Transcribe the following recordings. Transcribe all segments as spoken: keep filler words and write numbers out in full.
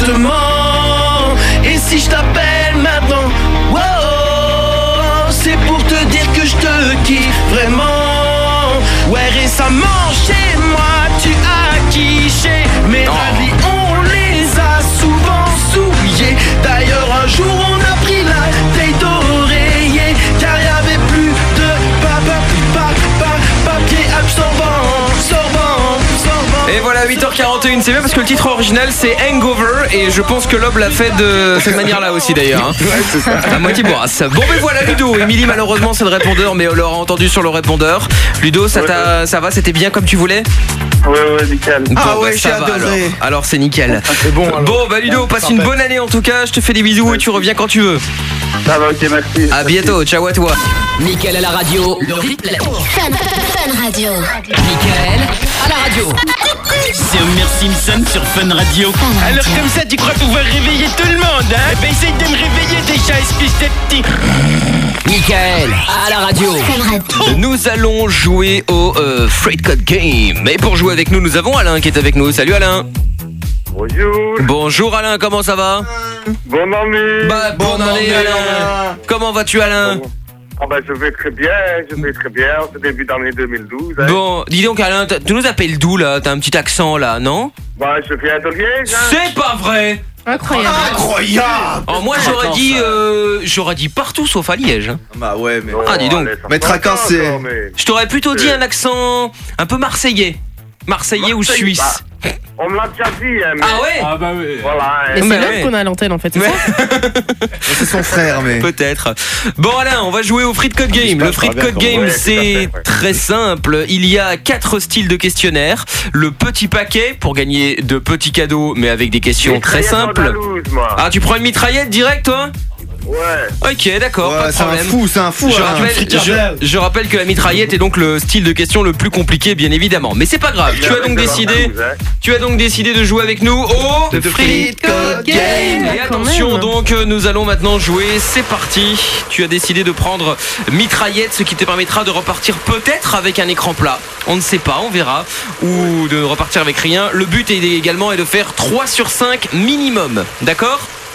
exactement. Et si je t'appelle maintenant, wow, c'est pour te dire que je te kiffe vraiment. Ouais, récemment chez moi tu as quiché. Mes radis on les a souvent souillés. D'ailleurs un jour on a pris la taille d'oreiller, car y avait plus de papa, papa, papier absorbant, absorbant, absorbant. Et voilà, huit heures quarante et une, c'est bien parce que le titre original c'est Hangover et je pense que Lob l'a fait de cette manière-là aussi d'ailleurs. Hein. Ouais, c'est ça. À moitié bourrasse. Bon, mais voilà, Ludo. Émilie, malheureusement, c'est le répondeur, mais on l'aura entendu sur le répondeur. Ludo, ça, t'a, ça va, c'était bien comme tu voulais? Ouais, ouais, nickel. Bon, Ah ouais, bah, j'ai ça va, adoré. alors. Alors, c'est nickel. C'est bon, alors. Bon, bah Ludo, passe une bonne année en tout cas. Je te fais des bisous et tu reviens quand tu veux. Ça va, ok, merci. À bientôt. Ciao à toi. Mickaël à la radio, le replay. Fun, Fun Radio. Mickaël à la radio. C'est Homer Simpson sur Fun Radio. Alors comme ça tu crois pouvoir réveiller tout le monde, hein? Bah essaye de me réveiller déjà, espèce de petit. Mickaël à la radio. Fun Radio. Nous allons jouer au euh, Freight Code Game. Et pour jouer avec nous, nous avons Alain qui est avec nous. Salut Alain. Bonjour. Bonjour Alain, comment ça va? Bonne année. Bah, bonne Bonne année année, Alain. Alain. Comment vas-tu Alain? Ah bah je vais très bien, je vais très bien, c'est début d'année deux mille douze. Hein. Bon, dis donc Alain, t'as- tu nous appelles d'où là? T'as un petit accent là, non? Bah je viens de Liège. Hein. C'est pas vrai! Incroyable. Incroyable. Oh, moi j'aurais dit euh, j'aurais dit partout sauf à Liège. hein. Bah ouais, mais. Ah, dis donc. allez, ça Mais fait Traquin, longtemps, c'est- encore, mais- Je t'aurais plutôt dit Euh. un accent un peu marseillais. Marseillais ou Marseille, suisse. bah, on me l'a déjà dit, hein, mais Ah ouais? Ah bah oui. voilà. hein. Mais c'est Bah là ouais. qu'on a à l'antenne en fait, c'est Ouais. ça? C'est son frère, mais. Peut-être. Bon Alain, on va jouer au Freight Code Game. Le Freight Code Game, Ouais, c'est tout à fait, ouais. très simple. Il y a quatre styles de questionnaires. Le petit paquet pour gagner de petits cadeaux, mais avec des questions très Mitraillette simples. andalouse, moi. Ah, tu prends une mitraillette direct, toi? Ouais. Ok, d'accord, Ouais, pas de c'est un problème. fou, c'est un fou. Je Alain. rappelle, je, je rappelle que la mitraillette est donc le style de question le plus compliqué, bien évidemment. Mais c'est pas grave. Tu as donc décidé, tu as donc décidé de jouer avec nous au The Freight Code Game. Et Ah, quand attention, même. donc euh, nous allons maintenant jouer. C'est parti. Tu as décidé de prendre mitraillette, ce qui te permettra de repartir peut-être avec un écran plat. On ne sait pas, on verra. Ou de repartir avec rien. Le but est également est de faire trois sur cinq minimum. D'accord ?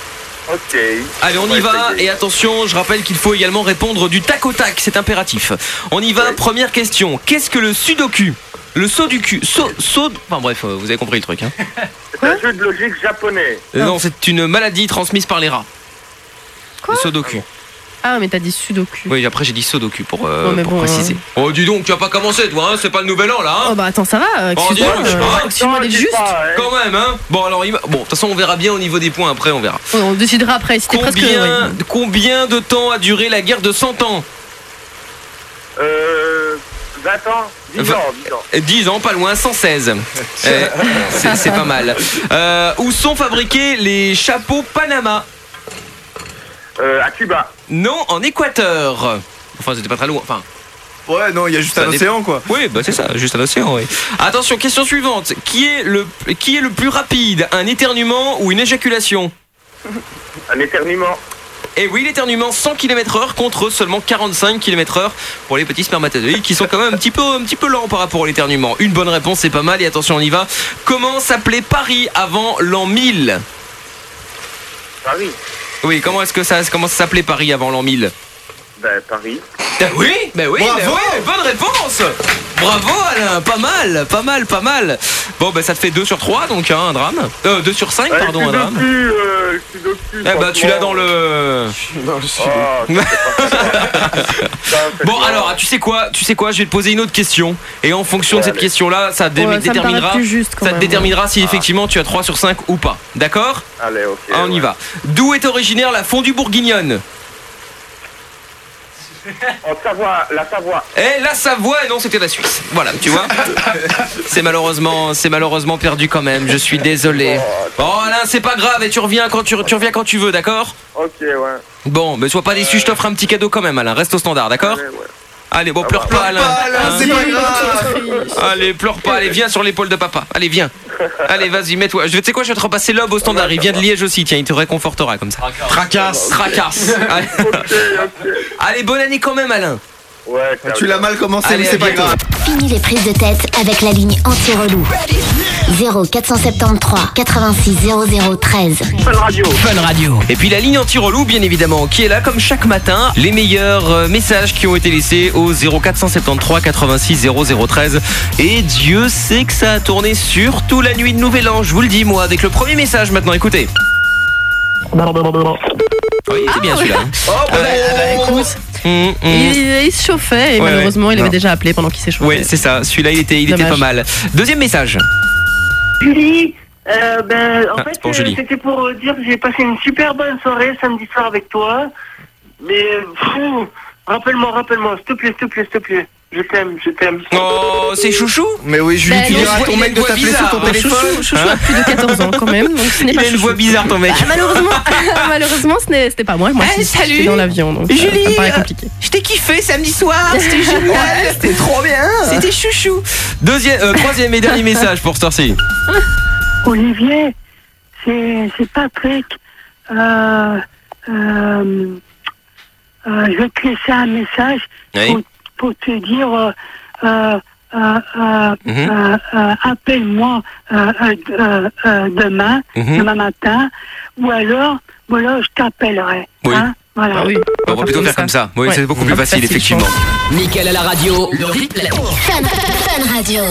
Ok. Allez, on y va. Et attention, je rappelle qu'il faut également répondre du tac au tac, c'est impératif. On y va, première question. Qu'est-ce que le sudoku? Le saut du cul. Saut, saut. Enfin bref, euh, vous avez compris le truc. Hein. C'est un jeu de logique japonais. Euh, non, c'est une maladie transmise par les rats. Quoi? Le sudoku. Ah, mais t'as dit sudoku. Oui, après j'ai dit sudoku pour, euh, Oh, mais pour bon, préciser. Oh, dis donc, tu vas pas commencer, toi, hein, c'est pas le nouvel an là. Hein. Oh bah attends, ça va, euh, Oh, dis excuse-moi, donc, je sais euh, pas. excuse-moi d'être dis juste. pas, hein. Quand même, hein. Bon, alors, il va- bon, de toute façon, on verra bien au niveau des points après, on verra. Ouais, on décidera après, c'était presque... Combien, ouais. combien de temps a duré la guerre de cent ans? Euh. vingt ans. dix Vingt- ans, dix ans. dix ans, pas loin, cent seize. Eh, c'est c'est pas mal. Euh, où sont fabriqués les chapeaux Panama? Euh, à Cuba. Non, en Équateur. Enfin, c'était pas très loin. Enfin, Ouais, non, il y a juste Ça un dé- océan, quoi. oui, bah c'est ça, juste un océan, oui. Attention, question suivante. Qui est le, qui est le plus rapide? Un éternuement ou une éjaculation? Un éternuement. Et oui, l'éternuement cent kilomètres heure contre seulement quarante-cinq kilomètres heure pour les petits spermatozoïdes qui sont quand même un petit peu, un petit peu lents par rapport à l'éternuement. Une bonne réponse, c'est pas mal. Et attention, on y va. Comment s'appelait Paris avant l'an mille? Paris. Oui, comment est-ce que ça, comment ça s'appelait Paris avant l'an mille? Ben, Paris. Ben oui, ben oui, Bravo. ben oui, bonne réponse. Bravo Alain, pas mal, pas mal, pas mal. Bon, ben ça te fait deux sur trois, donc hein, un drame. Euh, deux sur cinq, pardon, un drame. Euh, je suis dessus. Eh ben tu l'as dans le... Oh, Bon alors, tu sais quoi, tu sais quoi, je vais te poser une autre question. Et en fonction de Ouais, cette allez. question-là, ça, dé- Ouais, ça me déterminera, paraît plus juste, quand ça te même. déterminera si effectivement tu as trois sur cinq ou pas. D'accord? Allez, ok. Ah, on y ouais. va. D'où est originaire la fondue bourguignonne? En Savoie, la Savoie. Eh, la Savoie, et non, c'était la Suisse. Voilà, tu vois. C'est malheureusement, c'est malheureusement perdu quand même. Je suis désolé. Oh Alain, c'est pas grave. Et tu reviens quand tu, tu reviens quand tu veux, d'accord? Ok, ouais. Bon, mais sois pas déçu. Je t'offre un petit cadeau quand même, Alain. Reste au standard, d'accord? Allez, ouais. Allez, bon, pleure va. pas, Alain. Pas, Alain, Hein? c'est pas grave. Allez, pleure pas. Allez, viens sur l'épaule de papa. Allez, viens. Allez, vas-y, mets-toi. Je vais, tu sais quoi, je vais te repasser Lob au standard. Il vient de Liège aussi. Tiens, il te réconfortera comme ça. Tracasse. Tracasse. Allez. Ok, ok. Allez, bonne année quand même, Alain. Ouais, Tu l'as mal commencé, Allez, mais à c'est pas bientôt. grave. Fini les prises de tête avec la ligne anti-relou. zéro quatre cent soixante-treize quatre-vingt-six zéro zéro treize. Fun Radio. Fun Radio. Et puis la ligne anti-relou, bien évidemment, qui est là comme chaque matin. Les meilleurs euh, messages qui ont été laissés au zéro quatre cent soixante-treize quatre-vingt-six zéro zéro treize. Et Dieu sait que ça a tourné surtout la nuit de Nouvel An, je vous le dis moi, avec le premier message maintenant, écoutez. Oui, c'est bien Ah, celui-là. ouais. Oh, Ah bah, bah, écoute, Mmh, mmh. il, il se chauffait et Ouais, malheureusement ouais. il avait Non. déjà appelé pendant qu'il s'échauffait. Ouais, c'est ça. Celui-là, il était, il était Dommage. pas mal. Deuxième message. Julie, euh, ben, en Ah, fait, c'est pour euh, Julie. c'était pour euh, dire que j'ai passé une super bonne soirée samedi soir avec toi. Mais, pfff, rappelle-moi, rappelle-moi, s'il te plaît, s'il te plaît, s'il te plaît. Je t'aime, je t'aime. Oh, c'est chouchou. Mais oui, Julie, Ben tu non, diras à ton il a mec une de voix t'appeler sur bizarre, ton hein. téléphone. Chouchou, chouchou Hein a plus de quatorze ans quand même, donc ce n'est Il pas a une chouchou. voix bizarre, ton mec. Ah, malheureusement, malheureusement, ce n'est- c'était pas moi. Moi, Eh, j'étais salut. dans l'avion, donc ça- Julie, ça me paraît compliqué. Je t'ai kiffé samedi soir, c'était génial. C'était trop bien. C'était chouchou. Deuxième, euh, troisième et dernier message pour Storcy. Olivier, c'est c'est Patrick. Euh, euh, euh, je vais te laisser un message Oui. pour, pour te dire euh, euh, euh, euh, Mhm. euh, euh, appelle-moi euh, euh, euh, euh, demain, Mhm. demain matin, ou alors, ou alors je t'appellerai. Oui. Hein, voilà. Ah oui, On va plutôt faire comme ça. Oui, Ouais. c'est beaucoup plus Plus facile, facile, effectivement. Mickaël à la radio, le replay. Fun, Fun Radio.